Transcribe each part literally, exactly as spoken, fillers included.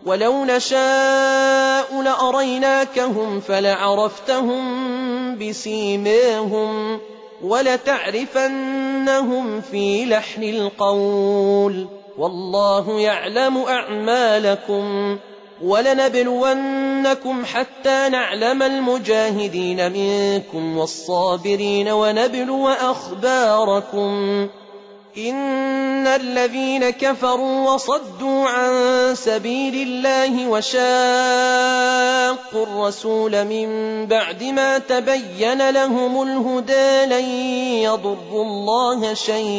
ولو نشاء لأريناكهم فلعرفتهم بسيماهم ولتعرفنهم في لحن القول والله يعلم أعمالكم ولنبلونكم حتى نعلم المجاهدين منكم والصابرين ونبلو أخباركم إن الذين كفروا وصدوا عن سبيل الله وشاقوا الرسول من بعد ما تبين لهم الهدى لن يضروا الله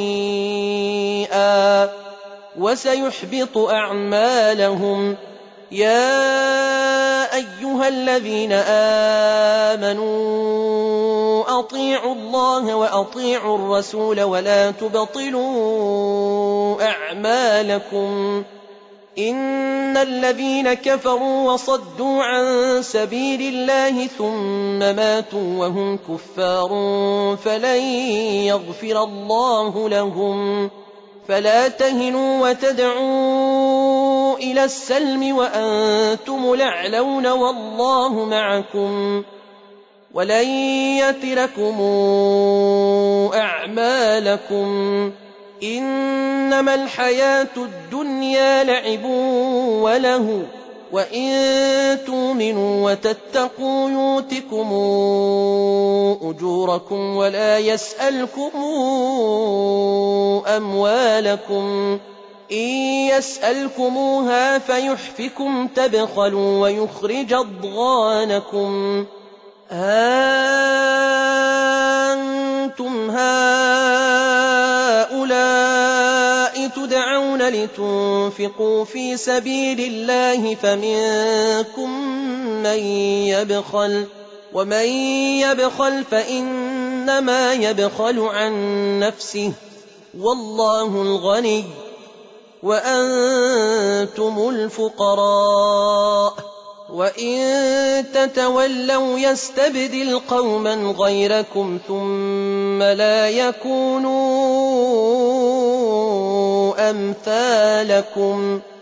شيئا وسيحبط أعمالهم يا أيها الذين آمنوا أطيعوا الله وأطيعوا الرسول ولا تبطلوا أعمالكم إن الذين كفروا وصدوا عن سبيل الله ثم ماتوا وهم كفار فلن يغفر الله لهم فلا تهنوا وتدعوا إلى السلم وأنتم الأعلون والله معكم ولن يتركم أعمالكم إنما الحياة الدنيا لعب وله وإن تؤمنوا وتتقوا يؤتكم أجوركم ولا يسألكم أموالكم إن يسألكموها فيحفكم تبخلوا ويخرج أضغانكم أنتم هؤلاء تدعون لتنفقوا في سبيل الله فمنكم من يبخل ومن يبخل فإنما يبخل عن نفسه والله الغني وأنتم الفقراء وإن تتولوا يستبدل قوما غيركم ثم لا يكونوا أمثالكم